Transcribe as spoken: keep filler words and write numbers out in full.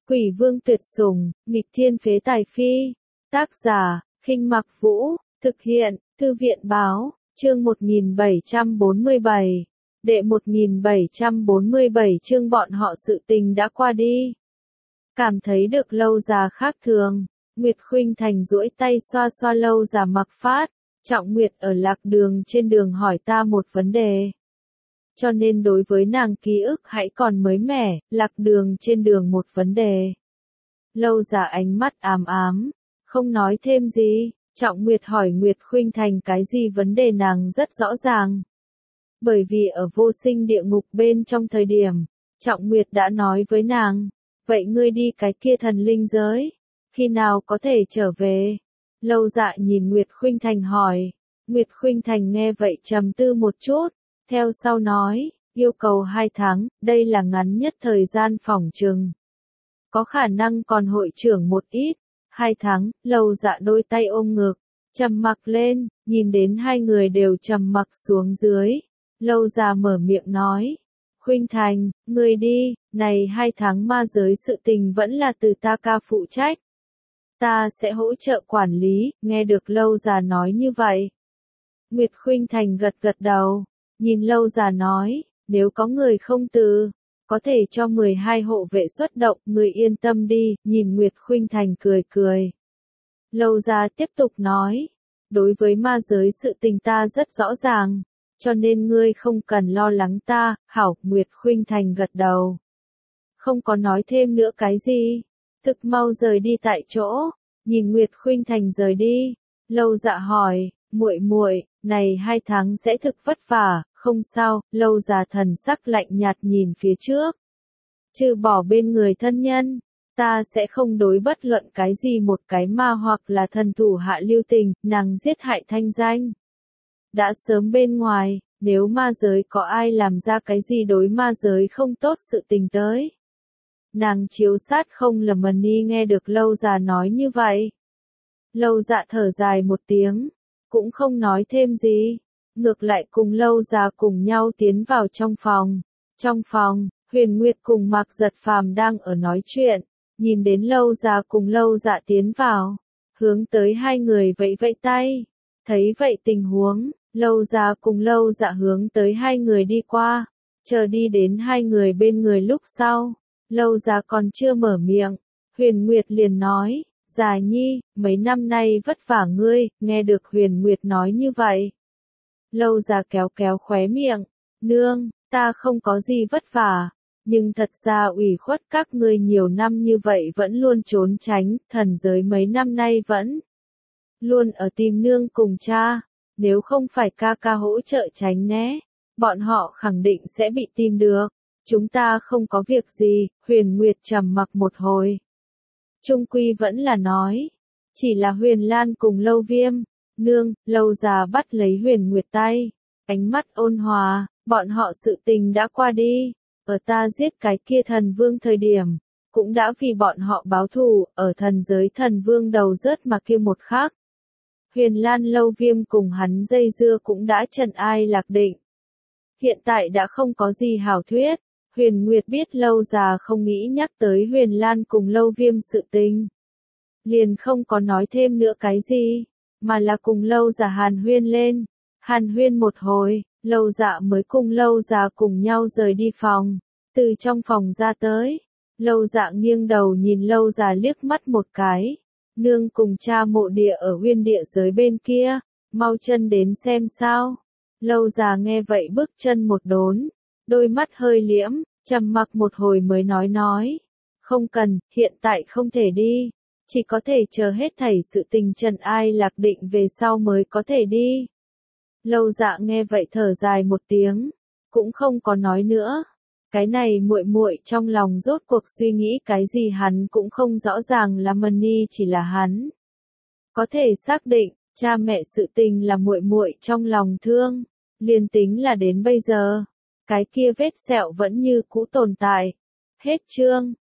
Quỷ vương tuyệt sủng, nghịch thiên phế tài phi. Tác giả, Khinh Mặc Vũ, thực hiện, Thư viện báo, chương một nghìn bảy trăm bốn mươi bảy. Đệ một nghìn bảy trăm bốn mươi bảy chương bọn họ sự tình đã qua đi. Cảm thấy được Lâu Già khác thường, Nguyệt Khuynh Thành duỗi tay xoa xoa Lâu Già mặc phát, Trọng Nguyệt ở lạc đường trên đường hỏi ta một vấn đề. Cho nên đối với nàng ký ức hãy còn mới mẻ, lạc đường trên đường một vấn đề. Lâu Già ánh mắt ám ám, không nói thêm gì, Trọng Nguyệt hỏi Nguyệt Khuynh Thành cái gì vấn đề nàng rất rõ ràng. Bởi vì ở vô sinh địa ngục bên trong thời điểm, Trọng Nguyệt đã nói với nàng, vậy ngươi đi cái kia thần linh giới, khi nào có thể trở về? Lâu Dạ nhìn Nguyệt Khuynh Thành hỏi, Nguyệt Khuynh Thành nghe vậy trầm tư một chút, theo sau nói, yêu cầu hai tháng, đây là ngắn nhất thời gian phỏng chừng. Có khả năng còn hội trưởng một ít, hai tháng, Lâu Dạ đôi tay ôm ngực, trầm mặc lên, nhìn đến hai người đều trầm mặc xuống dưới. Lâu Già mở miệng nói, Khuynh Thành, ngươi đi, này hai tháng ma giới sự tình vẫn là từ ta ca phụ trách. Ta sẽ hỗ trợ quản lý, nghe được Lâu Già nói như vậy. Nguyệt Khuynh Thành gật gật đầu, nhìn Lâu Già nói, nếu có người không từ, có thể cho mười hai hộ vệ xuất động, người yên tâm đi, nhìn Nguyệt Khuynh Thành cười cười. Lâu Già tiếp tục nói, đối với ma giới sự tình ta rất rõ ràng. Cho nên ngươi không cần lo lắng ta, hảo, Nguyệt Khuynh Thành gật đầu. Không có nói thêm nữa cái gì, thực mau rời đi tại chỗ, nhìn Nguyệt Khuynh Thành rời đi, Lâu Dạ hỏi, muội muội, này hai tháng sẽ thực vất vả, không sao, Lâu Già thần sắc lạnh nhạt nhìn phía trước. Trừ bỏ bên người thân nhân, ta sẽ không đối bất luận cái gì một cái ma hoặc là thần thủ hạ lưu tình, nàng giết hại thanh danh. Đã sớm bên ngoài, nếu ma giới có ai làm ra cái gì đối ma giới không tốt sự tình tới. Nàng chiếu sát không lầm mần đi nghe được Lâu Già nói như vậy. Lâu Dạ thở dài một tiếng, cũng không nói thêm gì, ngược lại cùng Lâu Già cùng nhau tiến vào trong phòng. Trong phòng, Huyền Nguyệt cùng Mạc Giật Phàm đang ở nói chuyện, nhìn đến Lâu Già cùng Lâu Dạ tiến vào, hướng tới hai người vẫy vẫy tay. Thấy vậy tình huống, Lâu Già cùng Lâu Dạ hướng tới hai người đi qua, chờ đi đến hai người bên người lúc sau, Lâu Già còn chưa mở miệng, Huyền Nguyệt liền nói, Già nhi, mấy năm nay vất vả ngươi, nghe được Huyền Nguyệt nói như vậy. Lâu Già kéo kéo khóe miệng, nương, ta không có gì vất vả, nhưng thật ra ủy khuất các ngươi nhiều năm như vậy vẫn luôn trốn tránh, thần giới mấy năm nay vẫn luôn ở tìm nương cùng cha. Nếu không phải ca ca hỗ trợ tránh né, bọn họ khẳng định sẽ bị tìm được. Chúng ta không có việc gì, Huyền Nguyệt trầm mặc một hồi. Trung quy vẫn là nói, chỉ là Huyền Lan cùng Lâu Viêm, nương, Lâu Già bắt lấy Huyền Nguyệt tay, ánh mắt ôn hòa, bọn họ sự tình đã qua đi, ở ta giết cái kia thần vương thời điểm, cũng đã vì bọn họ báo thù, ở thần giới thần vương đầu rớt mà kia một khắc. Huyền Lan Lâu Viêm cùng hắn dây dưa cũng đã trần ai lạc định. Hiện tại đã không có gì hảo thuyết, Huyền Nguyệt biết Lâu Già không nghĩ nhắc tới Huyền Lan cùng Lâu Viêm sự tình. Liền không có nói thêm nữa cái gì, mà là cùng Lâu Già hàn huyên lên. Hàn huyên một hồi, Lâu Dạ mới cùng Lâu Già cùng nhau rời đi phòng, từ trong phòng ra tới. Lâu Dạ nghiêng đầu nhìn Lâu Già liếc mắt một cái. Nương cùng cha mộ địa ở huyên địa giới bên kia, mau chân đến xem sao. Lâu Già nghe vậy bước chân một đốn, đôi mắt hơi liễm, trầm mặc một hồi mới nói nói. Không cần, hiện tại không thể đi, chỉ có thể chờ hết thảy sự tình trần ai lạc định về sau mới có thể đi. Lâu Dạ nghe vậy thở dài một tiếng, cũng không có nói nữa. Cái này muội muội trong lòng rốt cuộc suy nghĩ cái gì hắn cũng không rõ ràng, là Mani chỉ là hắn có thể xác định, cha mẹ sự tình là muội muội trong lòng thương, liền tính là đến bây giờ, cái kia vết sẹo vẫn như cũ tồn tại. Hết chương.